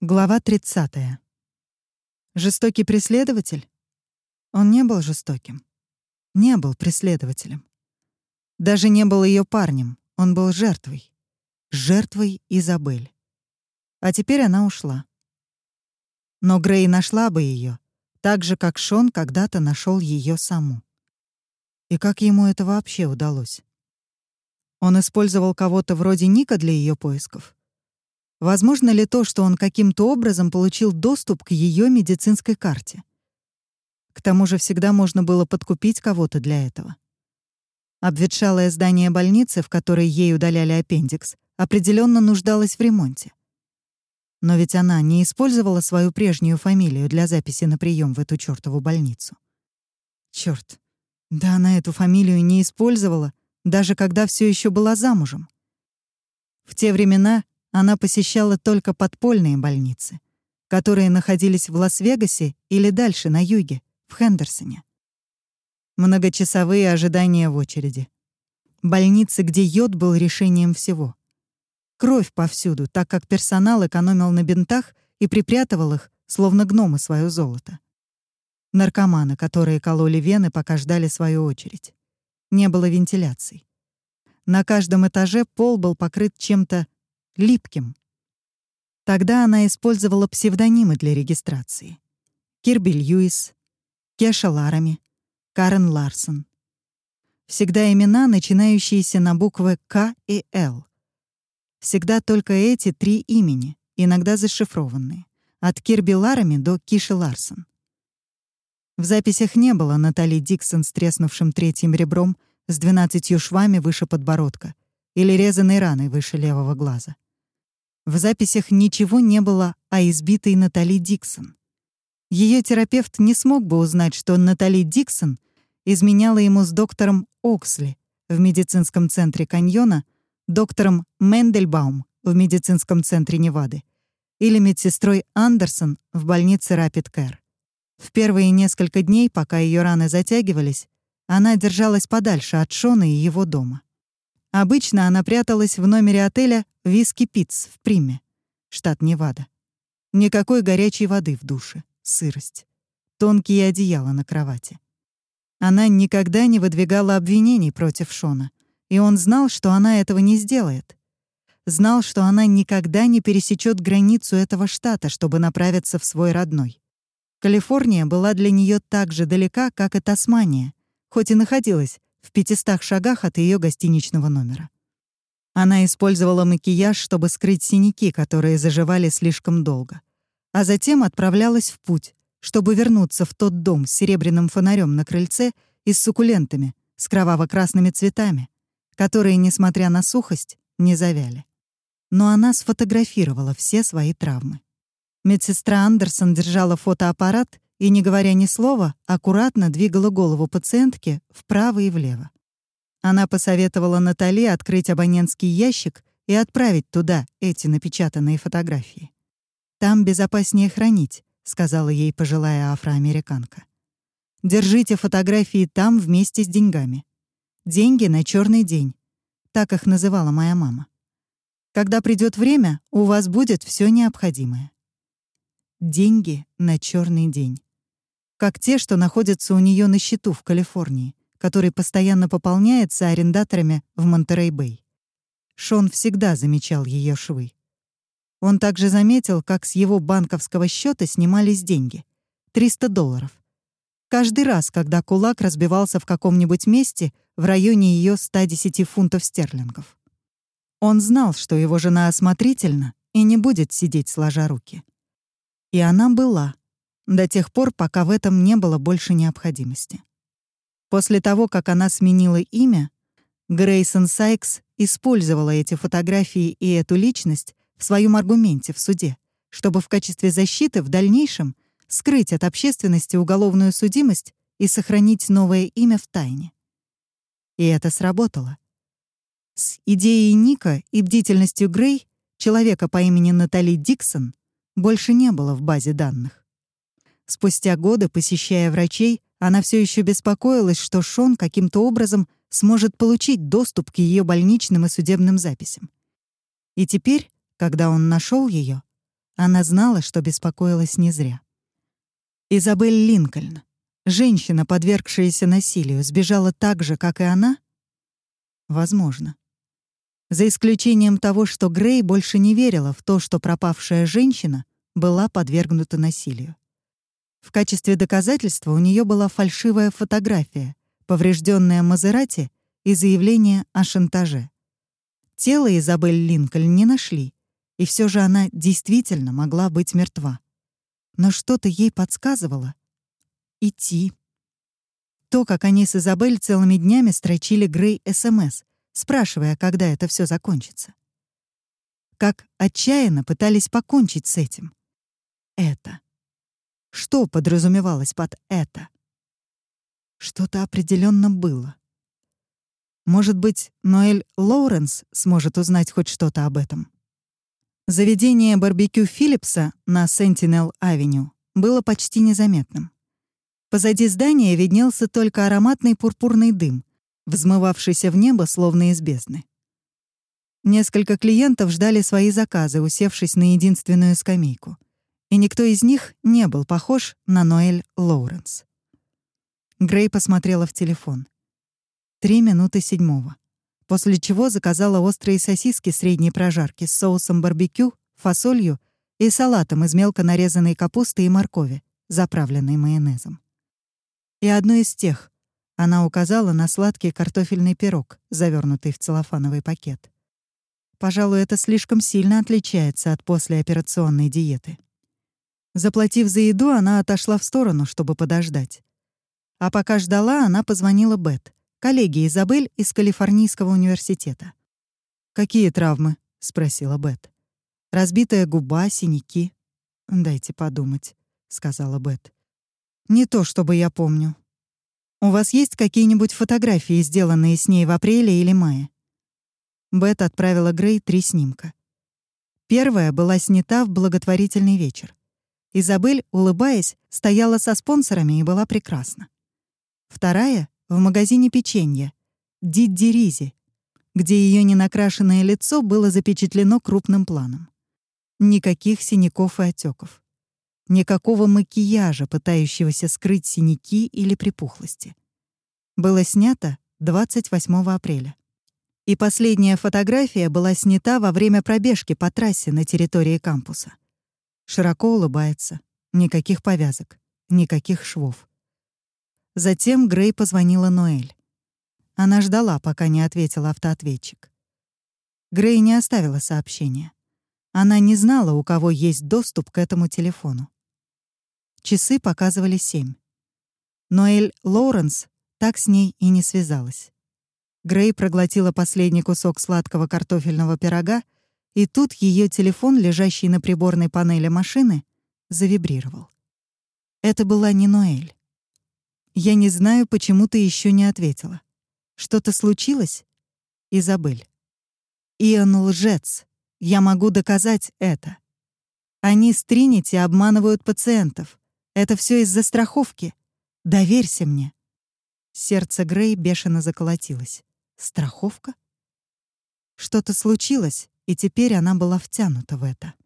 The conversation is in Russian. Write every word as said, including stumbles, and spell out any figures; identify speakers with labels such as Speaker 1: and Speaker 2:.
Speaker 1: Глава тридцатая. Жестокий преследователь? Он не был жестоким. Не был преследователем. Даже не был ее парнем. Он был жертвой. Жертвой Изабель. А теперь она ушла. Но Грей нашла бы ее, так же, как Шон когда-то нашел ее саму. И как ему это вообще удалось? Он использовал кого-то вроде Ника для ее поисков? Возможно ли то, что он каким-то образом получил доступ к ее медицинской карте? К тому же всегда можно было подкупить кого-то для этого. Обветшалое здание больницы, в которой ей удаляли аппендикс, определенно нуждалось в ремонте. Но ведь она не использовала свою прежнюю фамилию для записи на прием в эту чёртову больницу. Чёрт, да она эту фамилию не использовала, даже когда все еще была замужем. В те времена она посещала только подпольные больницы, которые находились в Лас-Вегасе или дальше, на юге, в Хендерсоне. Многочасовые ожидания в очереди. Больницы, где йод был решением всего. Кровь повсюду, так как персонал экономил на бинтах и припрятывал их, словно гномы, свое золото. Наркоманы, которые кололи вены, пока ждали свою очередь. Не было вентиляций. На каждом этаже пол был покрыт чем-то липким. Тогда она использовала псевдонимы для регистрации. Кирби Льюис, Кеша Ларами, Карен Ларсон. Всегда имена, начинающиеся на буквы К и Л. Всегда только эти три имени, иногда зашифрованные. От Кирби Ларами до Киши Ларсон. В записях не было Натали Диксон с треснувшим третьим ребром, с двенадцатью швами выше подбородка или резаной раной выше левого глаза. В записях ничего не было о избитой Натали Диксон. Ее терапевт не смог бы узнать, что Натали Диксон изменяла ему с доктором Оксли в медицинском центре Каньона, доктором Мендельбаум в медицинском центре Невады или медсестрой Андерсон в больнице Rapid Care. В первые несколько дней, пока ее раны затягивались, она держалась подальше от Шона и его дома. Обычно она пряталась в номере отеля «Виски Питц» в Приме, штат Невада. Никакой горячей воды в душе, сырость. Тонкие одеяла на кровати. Она никогда не выдвигала обвинений против Шона, и он знал, что она этого не сделает. Знал, что она никогда не пересечет границу этого штата, чтобы направиться в свой родной. Калифорния была для нее так же далека, как и Тасмания, хоть и находилась в пятистах шагах от ее гостиничного номера. Она использовала макияж, чтобы скрыть синяки, которые заживали слишком долго, а затем отправлялась в путь, чтобы вернуться в тот дом с серебряным фонарем на крыльце и с суккулентами, с кроваво-красными цветами, которые, несмотря на сухость, не завяли. Но она сфотографировала все свои травмы. Медсестра Андерсон держала фотоаппарат и, не говоря ни слова, аккуратно двигала голову пациентки вправо и влево. Она посоветовала Натали открыть абонентский ящик и отправить туда эти напечатанные фотографии. «Там безопаснее хранить», — сказала ей пожилая афроамериканка. «Держите фотографии там вместе с деньгами. Деньги на черный день», — так их называла моя мама. «Когда придет время, у вас будет все необходимое». Деньги на черный день. Как те, что находятся у нее на счету в Калифорнии, который постоянно пополняется арендаторами в Монтерей-Бэй. Шон всегда замечал ее швы. Он также заметил, как с его банковского счета снимались деньги — триста долларов. Каждый раз, когда кулак разбивался в каком-нибудь месте в районе ее ста десяти фунтов стерлингов. Он знал, что его жена осмотрительна и не будет сидеть сложа руки. И она была, до тех пор, пока в этом не было больше необходимости. После того, как она сменила имя, Грейсон Сайкс использовала эти фотографии и эту личность в своем аргументе в суде, чтобы в качестве защиты в дальнейшем скрыть от общественности уголовную судимость и сохранить новое имя в тайне. И это сработало. С идеей Ника и бдительностью Грей, человека по имени Натали Диксон, больше не было в базе данных. Спустя годы, посещая врачей, она все еще беспокоилась, что Шон каким-то образом сможет получить доступ к ее больничным и судебным записям. И теперь, когда он нашел ее, Она знала, что беспокоилась не зря. Изабель Линкольн, женщина, подвергшаяся насилию, сбежала так же, как и она? Возможно. За исключением того, что Грей больше не верила в то, что пропавшая женщина была подвергнута насилию. В качестве доказательства у нее была фальшивая фотография, поврежденная Мазерати и заявление о шантаже. Тело Изабель Линкольн не нашли, и все же она действительно могла быть мертва. Но что-то ей подсказывало — идти. То, как они с Изабель целыми днями строчили Грей СМС, спрашивая, когда это все закончится. Как отчаянно пытались покончить с этим. Это. Что подразумевалось под «это»? Что-то определенно было. Может быть, Ноэль Лоуренс сможет узнать хоть что-то об этом. Заведение барбекю Филлипса на Сентинел-авеню было почти незаметным. Позади здания виднелся только ароматный пурпурный дым, взмывавшийся в небо словно из бездны. Несколько клиентов ждали свои заказы, усевшись на единственную скамейку. И никто из них не был похож на Ноэль Лоуренс. Грей посмотрела в телефон. Три минуты седьмого. После чего заказала острые сосиски средней прожарки с соусом барбекю, фасолью и салатом из мелко нарезанной капусты и моркови, заправленной майонезом. И одну из тех. Она указала на сладкий картофельный пирог, завернутый в целлофановый пакет. Пожалуй, это слишком сильно отличается от послеоперационной диеты. Заплатив за еду, она отошла в сторону, чтобы подождать. А пока ждала, она позвонила Бет, коллеге Изабель из Калифорнийского университета. «Какие травмы?» — спросила Бет. «Разбитая губа, синяки». «Дайте подумать», — сказала Бет. «Не то, чтобы я помню. У вас есть какие-нибудь фотографии, сделанные с ней в апреле или мае?» Бет отправила Грей три снимка. Первая была снята в благотворительный вечер. Изабель, улыбаясь, стояла со спонсорами и была прекрасна. Вторая — в магазине печенья «Дидди Ризи», где ее ненакрашенное лицо было запечатлено крупным планом. Никаких синяков и отеков. Никакого макияжа, пытающегося скрыть синяки или припухлости. Было снято двадцать восьмого апреля. И последняя фотография была снята во время пробежки по трассе на территории кампуса. Широко улыбается. Никаких повязок. Никаких швов. Затем Грей позвонила Ноэль. Она ждала, пока не ответил автоответчик. Грей не оставила сообщения. Она не знала, у кого есть доступ к этому телефону. Часы показывали семь. Ноэль Лоуренс так с ней и не связалась. Грей проглотила последний кусок сладкого картофельного пирога, и тут ее телефон, лежащий на приборной панели машины, завибрировал. Это была не Ноэль. «Я не знаю, почему ты еще не ответила. Что-то случилось?» Изабель. «Иоанн лжец. Я могу доказать это. Они с Тринити обманывают пациентов. Это все из-за страховки. Доверься мне». Сердце Грей бешено заколотилось. Страховка? Что-то случилось, и теперь она была втянута в это.